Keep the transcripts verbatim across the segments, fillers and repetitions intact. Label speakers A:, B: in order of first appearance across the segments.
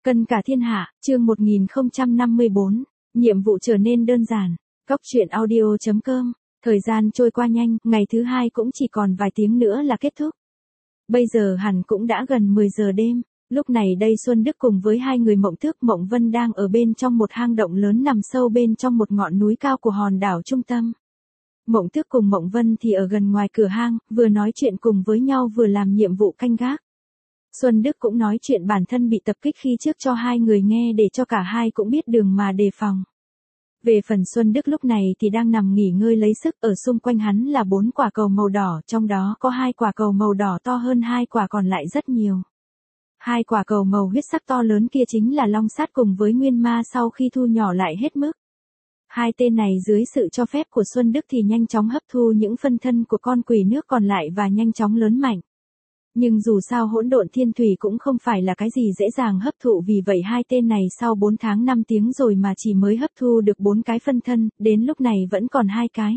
A: Cân cả thiên hạ, chương một nghìn không trăm năm mươi bốn, nhiệm vụ trở nên đơn giản. Cóc truyện audio chấm com. Thời gian trôi qua nhanh, ngày thứ hai cũng chỉ còn vài tiếng nữa là kết thúc. Bây giờ hẳn cũng đã gần mười giờ đêm, lúc này đây Xuân Đức cùng với hai người Mộng Tước Mộng Vân đang ở bên trong một hang động lớn nằm sâu bên trong một ngọn núi cao của hòn đảo trung tâm. Mộng Tước cùng Mộng Vân thì ở gần ngoài cửa hang, vừa nói chuyện cùng với nhau vừa làm nhiệm vụ canh gác. Xuân Đức cũng nói chuyện bản thân bị tập kích khi trước cho hai người nghe để cho cả hai cũng biết đường mà đề phòng. Về phần Xuân Đức lúc này thì đang nằm nghỉ ngơi lấy sức, ở xung quanh hắn là bốn quả cầu màu đỏ, trong đó có hai quả cầu màu đỏ to hơn hai quả còn lại rất nhiều. Hai quả cầu màu huyết sắc to lớn kia chính là Long Sát cùng với Nguyên Ma sau khi thu nhỏ lại hết mức. Hai tên này dưới sự cho phép của Xuân Đức thì nhanh chóng hấp thu những phân thân của con quỷ nước còn lại và nhanh chóng lớn mạnh. Nhưng dù sao hỗn độn thiên thủy cũng không phải là cái gì dễ dàng hấp thụ, vì vậy hai tên này sau bốn tháng năm tiếng rồi mà chỉ mới hấp thu được bốn cái phân thân, đến lúc này vẫn còn hai cái.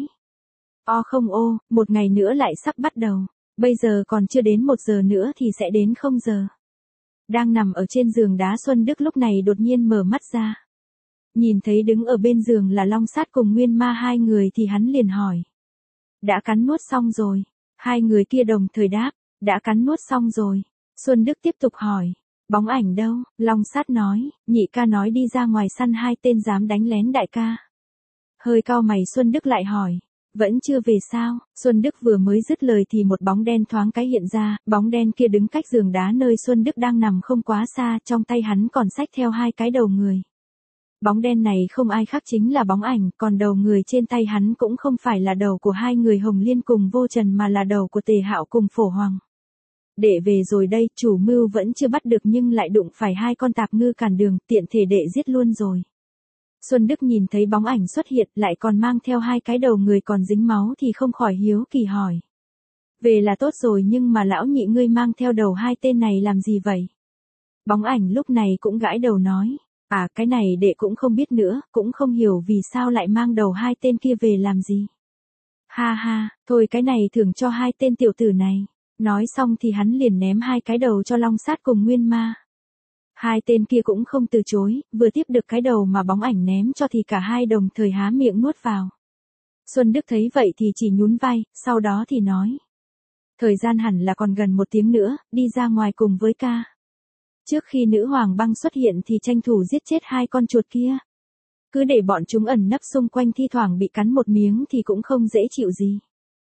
A: O không ô, một ngày nữa lại sắp bắt đầu, bây giờ còn chưa đến một giờ nữa thì sẽ đến không giờ. Đang nằm ở trên giường đá Xuân Đức lúc này đột nhiên mở mắt ra. Nhìn thấy đứng ở bên giường là Long Sát cùng Nguyên Ma hai người thì hắn liền hỏi. Đã cắn nuốt xong rồi, hai người kia đồng thời đáp. Đã cắn nuốt xong rồi. Xuân Đức tiếp tục hỏi. Bóng ảnh đâu? Long Sát nói. Nhị ca nói đi ra ngoài săn hai tên dám đánh lén đại ca. Hơi cau mày Xuân Đức lại hỏi. Vẫn chưa về sao? Xuân Đức vừa mới dứt lời thì một bóng đen thoáng cái hiện ra. Bóng đen kia đứng cách giường đá nơi Xuân Đức đang nằm không quá xa. Trong tay hắn còn xách theo hai cái đầu người. Bóng đen này không ai khác chính là bóng ảnh. Còn đầu người trên tay hắn cũng không phải là đầu của hai người Hồng Liên cùng Vô Trần mà là đầu của Tề Hạo cùng Phổ Hoàng. Đệ về rồi đây, chủ mưu vẫn chưa bắt được nhưng lại đụng phải hai con tạp ngư cản đường, tiện thể đệ giết luôn rồi. Xuân Đức nhìn thấy bóng ảnh xuất hiện lại còn mang theo hai cái đầu người còn dính máu thì không khỏi hiếu kỳ hỏi. Về là tốt rồi nhưng mà lão nhị ngươi mang theo đầu hai tên này làm gì vậy? Bóng ảnh lúc này cũng gãi đầu nói. À cái này đệ cũng không biết nữa, cũng không hiểu vì sao lại mang đầu hai tên kia về làm gì. Ha ha, thôi cái này thưởng cho hai tên tiểu tử này. Nói xong thì hắn liền ném hai cái đầu cho Long Sát cùng Nguyên Ma. Hai tên kia cũng không từ chối, vừa tiếp được cái đầu mà bóng ảnh ném cho thì cả hai đồng thời há miệng nuốt vào. Xuân Đức thấy vậy thì chỉ nhún vai, sau đó thì nói. Thời gian hẳn là còn gần một tiếng nữa, đi ra ngoài cùng với ca. Trước khi nữ hoàng băng xuất hiện thì tranh thủ giết chết hai con chuột kia. Cứ để bọn chúng ẩn nấp xung quanh thi thoảng bị cắn một miếng thì cũng không dễ chịu gì.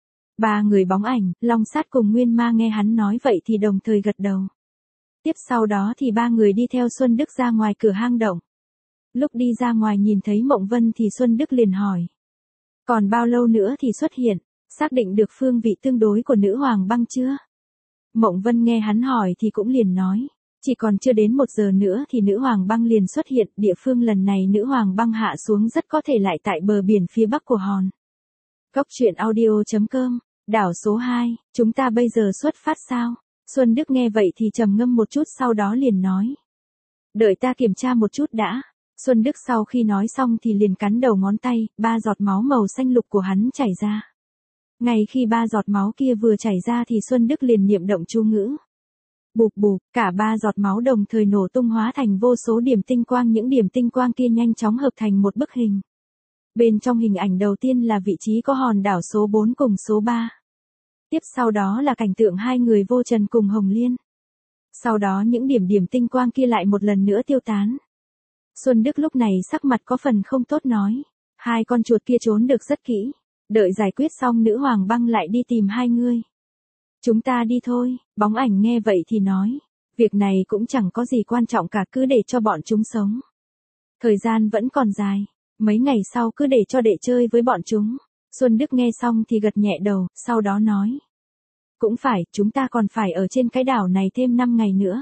A: Ba người bóng ảnh, Long Sát cùng Nguyên Ma nghe hắn nói vậy thì đồng thời gật đầu. Tiếp sau đó thì ba người đi theo Xuân Đức ra ngoài cửa hang động. Lúc đi ra ngoài nhìn thấy Mộng Vân thì Xuân Đức liền hỏi. Còn bao lâu nữa thì xuất hiện, xác định được phương vị tương đối của nữ hoàng băng chưa? Mộng Vân nghe hắn hỏi thì cũng liền nói. Chỉ còn chưa đến một giờ nữa thì nữ hoàng băng liền xuất hiện, địa phương lần này nữ hoàng băng hạ xuống rất có thể lại tại bờ biển phía bắc của hòn. Cóc truyện audio chấm com, đảo số hai, chúng ta bây giờ xuất phát sao? Xuân Đức nghe vậy thì trầm ngâm một chút sau đó liền nói. Đợi ta kiểm tra một chút đã. Xuân Đức sau khi nói xong thì liền cắn đầu ngón tay, ba giọt máu màu xanh lục của hắn chảy ra. Ngay khi ba giọt máu kia vừa chảy ra thì Xuân Đức liền niệm động chú ngữ. Bụp bụp, cả ba giọt máu đồng thời nổ tung hóa thành vô số điểm tinh quang, những điểm tinh quang kia nhanh chóng hợp thành một bức hình. Bên trong hình ảnh đầu tiên là vị trí có hòn đảo số bốn cùng số ba. Tiếp sau đó là cảnh tượng hai người Vô Trần cùng Hồng Liên. Sau đó những điểm điểm tinh quang kia lại một lần nữa tiêu tán. Xuân Đức lúc này sắc mặt có phần không tốt nói. Hai con chuột kia trốn được rất kỹ. Đợi giải quyết xong nữ hoàng băng lại đi tìm hai ngươi. Chúng ta đi thôi, bóng ảnh nghe vậy thì nói. Việc này cũng chẳng có gì quan trọng cả, cứ để cho bọn chúng sống. Thời gian vẫn còn dài. Mấy ngày sau cứ để cho đệ chơi với bọn chúng. Xuân Đức nghe xong thì gật nhẹ đầu, sau đó nói. Cũng phải, chúng ta còn phải ở trên cái đảo này thêm năm ngày nữa.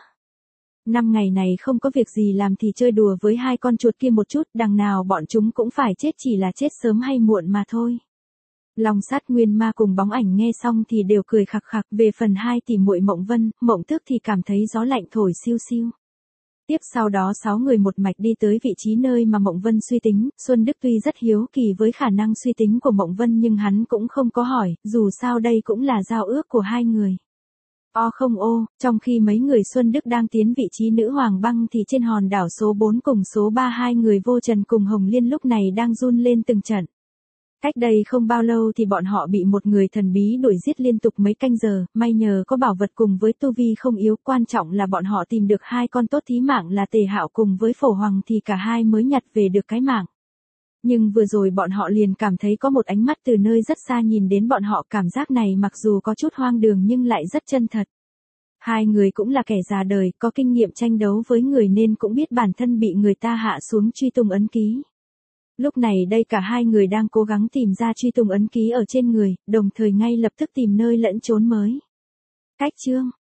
A: năm ngày này không có việc gì làm thì chơi đùa với hai con chuột kia một chút, đằng nào bọn chúng cũng phải chết, chỉ là chết sớm hay muộn mà thôi. Long Sát Nguyên Ma cùng bóng ảnh nghe xong thì đều cười khặc khặc, về phần hai tỷ muội Mộng Vân, Mộng Tước thì cảm thấy gió lạnh thổi siêu siêu. Tiếp sau đó sáu người một mạch đi tới vị trí nơi mà Mộng Vân suy tính, Xuân Đức tuy rất hiếu kỳ với khả năng suy tính của Mộng Vân nhưng hắn cũng không có hỏi, dù sao đây cũng là giao ước của hai người. O không ô, trong khi mấy người Xuân Đức đang tiến vị trí nữ hoàng băng thì trên hòn đảo số bốn cùng số ba hai người Vô Trần cùng Hồng Liên lúc này đang run lên từng trận. Cách đây không bao lâu thì bọn họ bị một người thần bí đuổi giết liên tục mấy canh giờ, may nhờ có bảo vật cùng với tu vi không yếu, quan trọng là bọn họ tìm được hai con tốt thí mạng là Tề Hạo cùng với Phổ Hoàng thì cả hai mới nhặt về được cái mạng. Nhưng vừa rồi bọn họ liền cảm thấy có một ánh mắt từ nơi rất xa nhìn đến bọn họ, cảm giác này mặc dù có chút hoang đường nhưng lại rất chân thật. Hai người cũng là kẻ già đời, có kinh nghiệm tranh đấu với người nên cũng biết bản thân bị người ta hạ xuống truy tung ấn ký. Lúc này đây cả hai người đang cố gắng tìm ra truy tung ấn ký ở trên người, đồng thời ngay lập tức tìm nơi lẫn trốn mới. Cách chương